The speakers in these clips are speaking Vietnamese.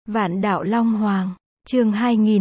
Vạn đạo Long Hoàng, chương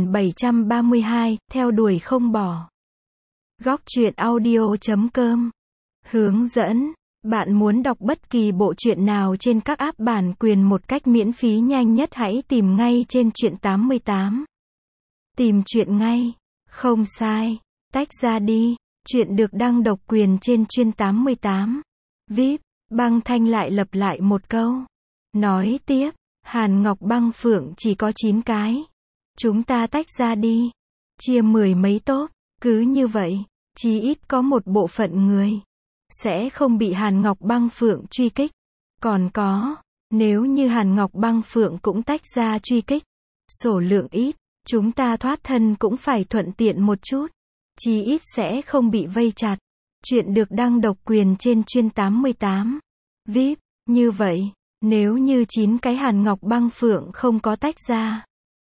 2732, theo đuổi không bỏ. Góc truyện audio.com. Hướng dẫn. Bạn muốn đọc bất kỳ bộ truyện nào trên các app bản quyền một cách miễn phí nhanh nhất, hãy tìm ngay trên Truyện 88. Tìm truyện ngay. Không sai. Tách ra đi. Truyện được đăng độc quyền trên Truyện 88. VIP. Băng Thanh lại lặp lại một câu. Nói tiếp. Hàn Ngọc Băng Phượng chỉ có 9 cái. Chúng ta tách ra đi. Chia 10 mấy tốt. Cứ như vậy, chí ít có một bộ phận người sẽ không bị Hàn Ngọc Băng Phượng truy kích. Còn có, nếu như Hàn Ngọc Băng Phượng cũng tách ra truy kích, số lượng ít, chúng ta thoát thân cũng phải thuận tiện một chút. Chí ít sẽ không bị vây chặt. Chuyện được đăng độc quyền trên Truyện 88. VIP. Như vậy, nếu như 9 cái Hàn Ngọc Băng Phượng không có tách ra,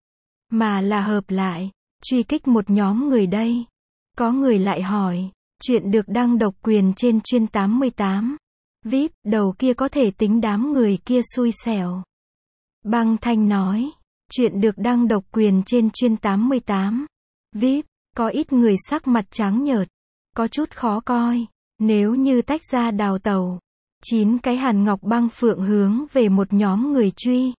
mà là hợp lại, truy kích một nhóm người đây. Có người lại hỏi, chuyện được đăng độc quyền trên Truyện 88. VIP, đầu kia có thể tính đám người kia xui xẻo. Băng Thanh nói, chuyện được đăng độc quyền trên Truyện 88. VIP, có ít người sắc mặt trắng nhợt, có chút khó coi. Nếu như tách ra đào tẩu, 9 cái Hàn Ngọc Băng Phượng hướng về một nhóm người truy,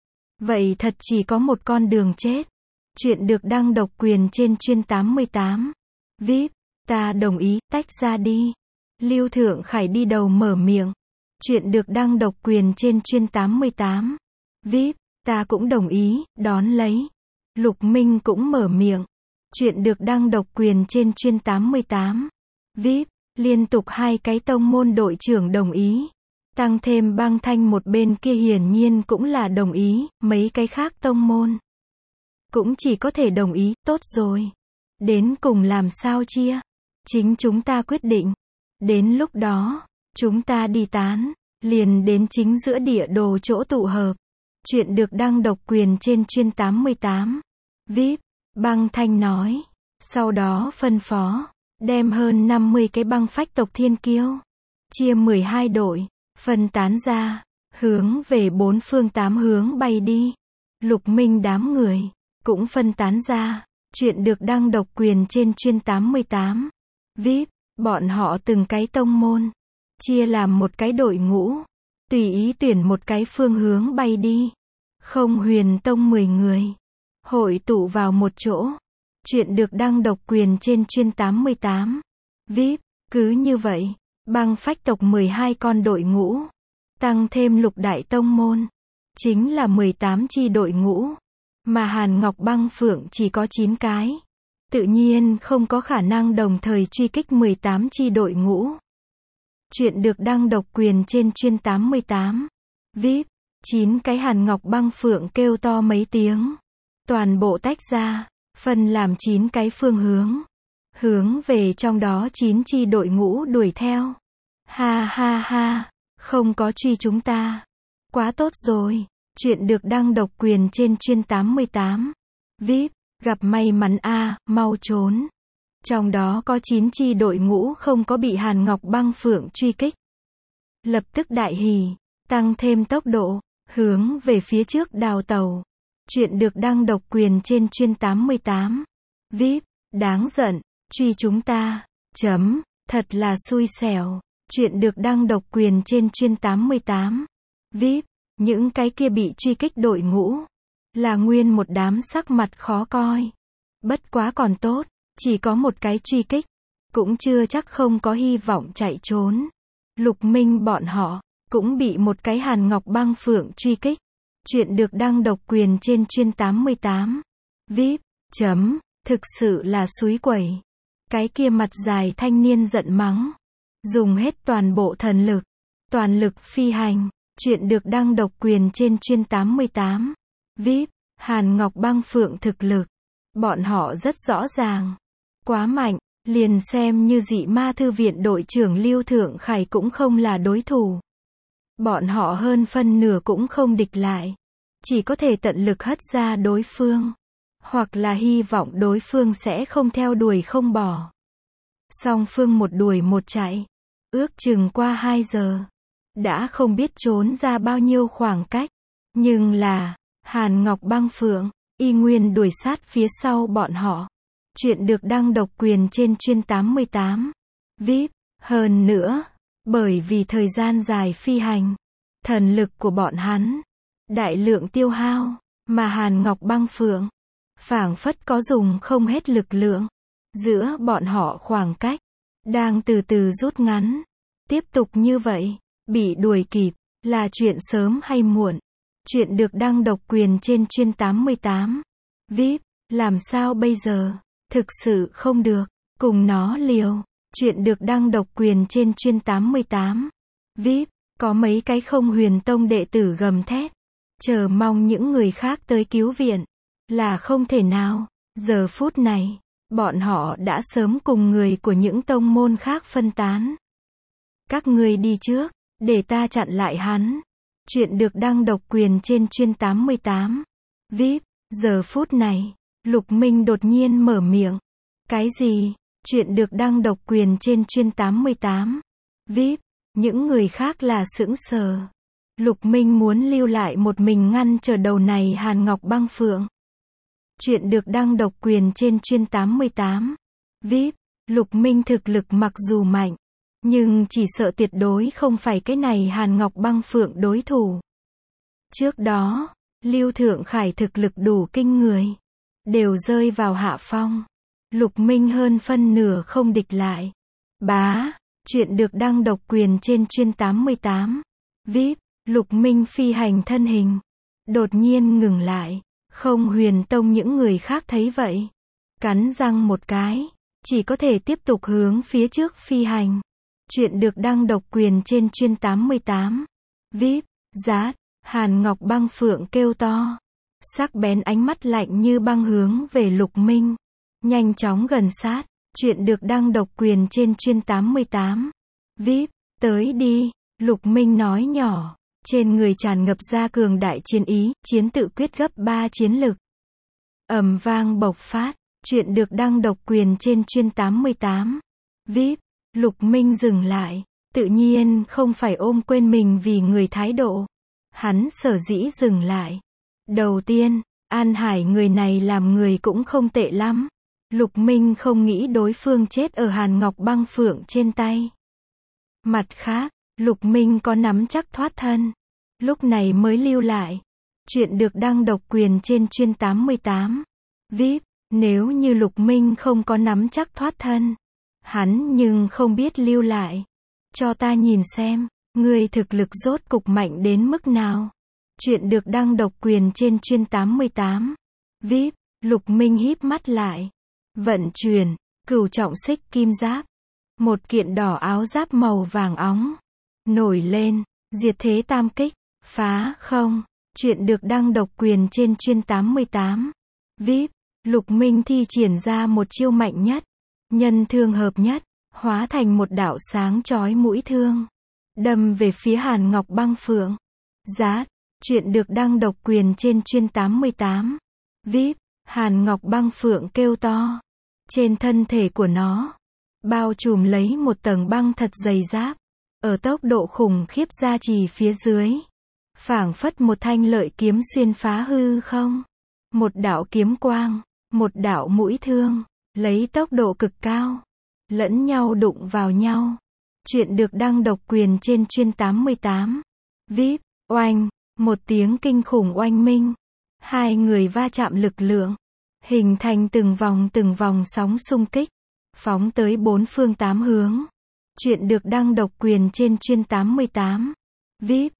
vậy thật chỉ có một con đường chết. Chuyện được đăng độc quyền trên Truyện 88. VIP, ta đồng ý, tách ra đi. Lưu Thượng Khải đi đầu mở miệng. Chuyện được đăng độc quyền trên Truyện 88. VIP, ta cũng đồng ý, đón lấy. Lục Minh cũng mở miệng. Chuyện được đăng độc quyền trên Truyện 88. VIP, liên tục 2 cái tông môn đội trưởng đồng ý. Tăng thêm Băng Thanh một bên kia hiển nhiên cũng là đồng ý, mấy cái khác tông môn cũng chỉ có thể đồng ý. Tốt rồi. Đến cùng làm sao chia? Chính chúng ta quyết định. Đến lúc đó, chúng ta đi tán, liền đến chính giữa địa đồ chỗ tụ hợp. Chuyện được đăng độc quyền trên Truyện 88. VIP. Băng Thanh nói. Sau đó phân phó, đem hơn 50 cái băng phách tộc thiên kiêu, chia 12 đội, phân tán ra, hướng về 4 phương 8 hướng bay đi. Lục Minh đám người cũng phân tán ra. Chuyện được đăng độc quyền trên Truyện 88. VIP, bọn họ từng cái tông môn, chia làm một cái đội ngũ, tùy ý tuyển một cái phương hướng bay đi. Không Huyền Tông 10 người, hội tụ vào một chỗ. Chuyện được đăng độc quyền trên Truyện 88. VIP, cứ như vậy, băng phách tộc 12 con đội ngũ, tăng thêm lục đại tông môn, chính là 18 chi đội ngũ. Mà Hàn Ngọc Băng Phượng chỉ có 9 cái. Tự nhiên không có khả năng đồng thời truy kích 18 chi đội ngũ. Chuyện được đăng độc quyền trên Truyện 88. VIP, 9 cái Hàn Ngọc Băng Phượng kêu to mấy tiếng. Toàn bộ tách ra, phân làm 9 cái phương hướng. Hướng về trong đó 9 chi đội ngũ đuổi theo. Ha ha ha, không có truy chúng ta. Quá tốt rồi. Chuyện được đăng độc quyền trên Truyện 88. VIP, gặp may mắn a, mau trốn. Trong đó có 9 chi đội ngũ không có bị Hàn Ngọc Băng Phượng truy kích. Lập tức đại hỉ, tăng thêm tốc độ, hướng về phía trước đào tẩu. Chuyện được đăng độc quyền trên Truyện 88. VIP, đáng giận, truy chúng ta. Thật là xui xẻo. Chuyện được đăng độc quyền trên Truyện 88. VIP, những cái kia bị truy kích đội ngũ, là nguyên một đám sắc mặt khó coi. Bất quá còn tốt, chỉ có một cái truy kích, cũng chưa chắc không có hy vọng chạy trốn. Lục Minh bọn họ, cũng bị một cái Hàn Ngọc Băng Phượng truy kích. Chuyện được đăng độc quyền trên Truyện 88. VIP, thực sự là xúi quẩy. Cái kia mặt dài thanh niên giận mắng. Dùng hết toàn bộ thần lực, toàn lực phi hành. Chuyện được đăng độc quyền trên Truyện 88. VIP, Hàn Ngọc Băng Phượng thực lực, bọn họ rất rõ ràng. Quá mạnh, liền xem như Dị Ma Thư Viện đội trưởng Lưu Thượng Khải cũng không là đối thủ. Bọn họ hơn phân nửa cũng không địch lại. Chỉ có thể tận lực hất ra đối phương. Hoặc là hy vọng đối phương sẽ không theo đuổi không bỏ. Song phương một đuổi một chạy. Ước chừng qua 2 giờ. Đã không biết trốn ra bao nhiêu khoảng cách. Nhưng là, Hàn Ngọc Băng Phượng, y nguyên đuổi sát phía sau bọn họ. Chuyện được đăng độc quyền trên chuyên 88. VIP. Hơn nữa, bởi vì thời gian dài phi hành, thần lực của bọn hắn đại lượng tiêu hao, mà Hàn Ngọc Băng Phượng phảng phất có dùng không hết lực lượng. Giữa bọn họ khoảng cách đang từ từ rút ngắn. Tiếp tục như vậy, bị đuổi kịp là chuyện sớm hay muộn. Chuyện được đăng độc quyền trên chuyên 88. VIP. Làm sao bây giờ? Thực sự không được. Cùng nó liều. Chuyện được đăng độc quyền trên chuyên 88. VIP. Có mấy cái không huyền tông đệ tử gầm thét. Chờ mong những người khác tới cứu viện. Là không thể nào. Giờ phút này, bọn họ đã sớm cùng người của những tông môn khác phân tán. Các ngươi đi trước, để ta chặn lại hắn. Chuyện được đăng độc quyền trên chuyên 88. VIP. Giờ phút này, Lục Minh đột nhiên mở miệng. Cái gì? Chuyện được đăng độc quyền trên chuyên 88. VIP. Những người khác là sững sờ. Lục Minh muốn lưu lại một mình ngăn trở đầu này Hàn Ngọc Băng Phượng. Chuyện được đăng độc quyền trên chuyên 88. VIP. Lục Minh thực lực mặc dù mạnh, nhưng chỉ sợ tuyệt đối không phải cái này Hàn Ngọc Băng Phượng đối thủ. Trước đó, Lưu Thượng Khải thực lực đủ kinh người, đều rơi vào hạ phong. Lục Minh hơn phân nửa không địch lại. Bá. Chuyện được đăng độc quyền trên chuyên 88. VIP. Lục Minh phi hành thân hình đột nhiên ngừng lại. Không huyền tông những người khác thấy vậy, cắn răng một cái, chỉ có thể tiếp tục hướng phía trước phi hành. Chuyện được đăng độc quyền trên chuyên 88. VIP. Rát. Hàn Ngọc Băng Phượng kêu to, sắc bén ánh mắt lạnh như băng hướng về Lục Minh, nhanh chóng gần sát. Chuyện được đăng độc quyền trên chuyên 88. VIP. Tới đi. Lục Minh nói nhỏ, trên người tràn ngập ra cường đại chiến ý, chiến tự quyết gấp 3 chiến lực. Ầm vang bộc phát. Chuyện được đăng độc quyền trên chuyên 88. VIP. Lục Minh dừng lại, tự nhiên không phải ôm quên mình vì người thái độ. Hắn sở dĩ dừng lại. Đầu tiên, An Hải người này làm người cũng không tệ lắm. Lục Minh không nghĩ đối phương chết ở Hàn Ngọc Băng Phượng trên tay. Mặt khác, Lục Minh có nắm chắc thoát thân, lúc này mới lưu lại. Chuyện được đăng độc quyền trên chuyên 88. VIP. Nếu như Lục Minh không có nắm chắc thoát thân, hắn nhưng không biết lưu lại. Cho ta nhìn xem, ngươi thực lực rốt cục mạnh đến mức nào. Chuyện được đăng độc quyền trên chuyên 88. VIP. Lục Minh híp mắt lại, vận chuyển cửu trọng xích kim giáp. Một kiện đỏ áo giáp màu vàng óng nổi lên, diệt thế tam kích, phá không. Chuyện được đăng độc quyền trên chuyên 88. VIP. Lục Minh thi triển ra một chiêu mạnh nhất, nhân thương hợp nhất, hóa thành một đạo sáng chói mũi thương, đâm về phía Hàn Ngọc Băng Phượng. Rát. Chuyện được đăng độc quyền trên chuyên 88. VIP. Hàn Ngọc Băng Phượng kêu to, trên thân thể của nó bao trùm lấy một tầng băng thật dày giáp, ở tốc độ khủng khiếp gia trì phía dưới, phảng phất một thanh lợi kiếm xuyên phá hư không. Một đạo kiếm quang, một đạo mũi thương, lấy tốc độ cực cao, lẫn nhau đụng vào nhau. Chuyện được đăng độc quyền trên chuyên 88. VIP. Oanh. Một tiếng kinh khủng oanh minh. Hai người va chạm lực lượng, hình thành từng vòng sóng xung kích, phóng tới bốn phương tám hướng. Chuyện được đăng độc quyền trên chuyên 88. VIP.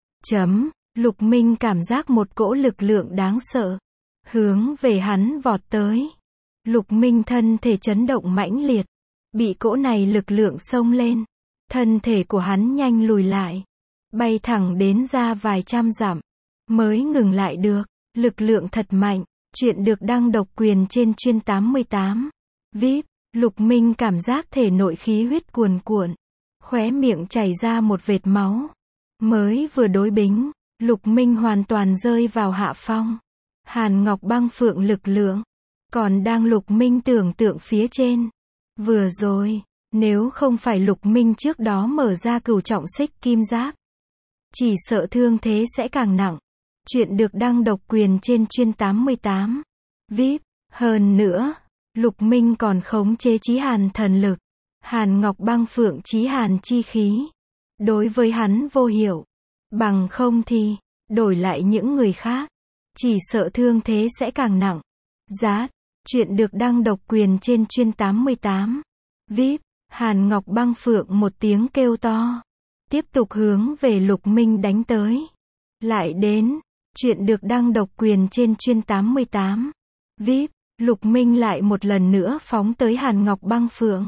Lục Minh cảm giác một cỗ lực lượng đáng sợ hướng về hắn vọt tới. Lục Minh thân thể chấn động mãnh liệt, bị cỗ này lực lượng xông lên, thân thể của hắn nhanh lùi lại, bay thẳng đến ra vài trăm dặm, mới ngừng lại được. Lực lượng thật mạnh. Chuyện được đăng độc quyền trên chuyên 88. VIP. Lục Minh cảm giác thể nội khí huyết cuồn cuộn, khóe miệng chảy ra một vệt máu. Mới vừa đối bính, Lục Minh hoàn toàn rơi vào hạ phong. Hàn Ngọc Băng Phượng lực lượng còn đang Lục Minh tưởng tượng phía trên. Vừa rồi, nếu không phải Lục Minh trước đó mở ra cửu trọng xích kim giáp, chỉ sợ thương thế sẽ càng nặng. Chuyện được đăng độc quyền trên Chuyên 88. VIP. Hơn nữa, Lục Minh còn khống chế Chí Hàn thần lực. Hàn Ngọc Băng Phượng Chí Hàn chi khí. Đối với hắn vô hiệu. Bằng không thì, đổi lại những người khác. Chỉ sợ thương thế sẽ càng nặng. Giá. Chuyện được đăng độc quyền trên Chuyên 88. VIP. Hàn Ngọc Băng Phượng một tiếng kêu to. Tiếp tục hướng về Lục Minh đánh tới. Lại đến. Chuyện được đăng độc quyền trên Chuyên 88. VIP. Lục Minh lại một lần nữa phóng tới Hàn Ngọc Băng Phượng.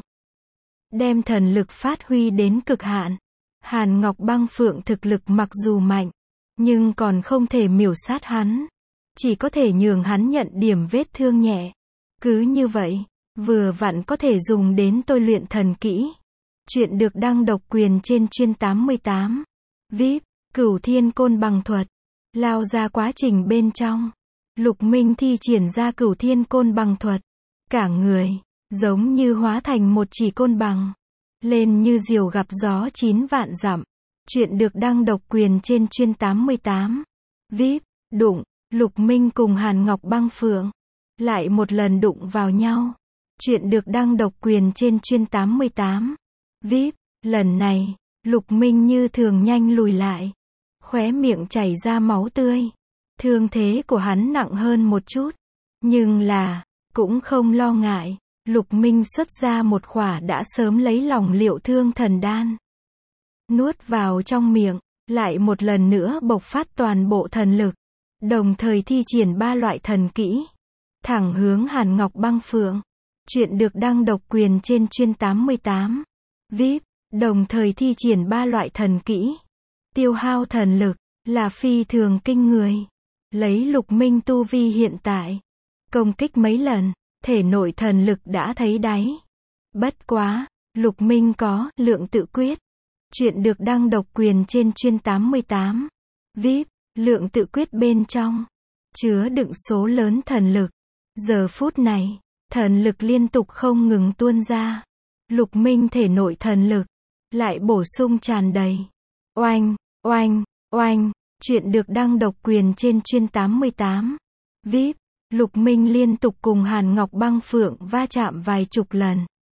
Đem thần lực phát huy đến cực hạn. Hàn Ngọc Băng Phượng thực lực mặc dù mạnh, nhưng còn không thể miểu sát hắn. Chỉ có thể nhường hắn nhận điểm vết thương nhẹ. Cứ như vậy, vừa vặn có thể dùng đến tôi luyện thần kỹ. Chuyện được đăng độc quyền trên Chuyên 88. VIP. Cửu Thiên Côn Bằng Thuật. Lao ra quá trình bên trong. Lục Minh thi triển ra Cửu Thiên Côn Bằng Thuật. Cả người, giống như hóa thành một chỉ côn bằng. Lên như diều gặp gió 9 vạn dặm. Chuyện được đăng độc quyền trên Chuyên 88. VIP. Đụng. Lục Minh cùng Hàn Ngọc Băng Phượng. Lại một lần đụng vào nhau. Chuyện được đăng độc quyền trên Chuyên 88. VIP. Lần này, Lục Minh như thường nhanh lùi lại. Khóe miệng chảy ra máu tươi. Thương thế của hắn nặng hơn một chút. Nhưng là, cũng không lo ngại. Lục Minh xuất ra một khỏa đã sớm lấy lòng liệu thương thần đan. Nuốt vào trong miệng, lại một lần nữa bộc phát toàn bộ thần lực. Đồng thời thi triển 3 loại thần kỹ. Thẳng hướng Hàn Ngọc Băng Phượng. Chuyện được đăng độc quyền trên Chuyên 88. VIP. Đồng thời thi triển 3 loại thần kỹ. Tiêu hao thần lực, là phi thường kinh người. Lấy Lục Minh tu vi hiện tại. Công kích mấy lần, thể nội thần lực đã thấy đáy. Bất quá, Lục Minh có lượng tự quyết. Chuyện được đăng độc quyền trên Chuyên 88. VIP. Lượng tự quyết bên trong chứa đựng số lớn thần lực. Giờ phút này, thần lực liên tục không ngừng tuôn ra. Lục Minh thể nội thần lực lại bổ sung tràn đầy. Oanh, oanh, oanh. Chuyện được đăng độc quyền trên Chuyên 88. VIP. Lục Minh liên tục cùng Hàn Ngọc Băng Phượng va chạm vài chục lần.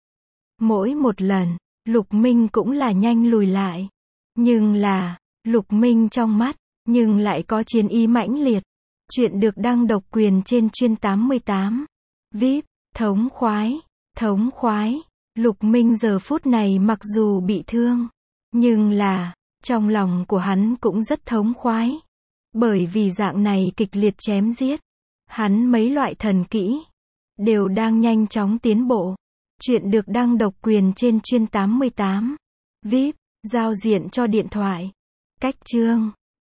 Mỗi một lần, Lục Minh cũng là nhanh lùi lại. Nhưng là, Lục Minh trong mắt, nhưng lại có chiến ý mãnh liệt. Chuyện được đăng độc quyền trên Chuyên 88. VIP. Thống khoái, thống khoái. Lục Minh giờ phút này mặc dù bị thương, nhưng là, trong lòng của hắn cũng rất thống khoái. Bởi vì dạng này kịch liệt chém giết, hắn mấy loại thần kỹ đều đang nhanh chóng tiến bộ. Chuyện được đăng độc quyền trên Chuyên 88. VIP. Giao diện cho điện thoại. Cách chương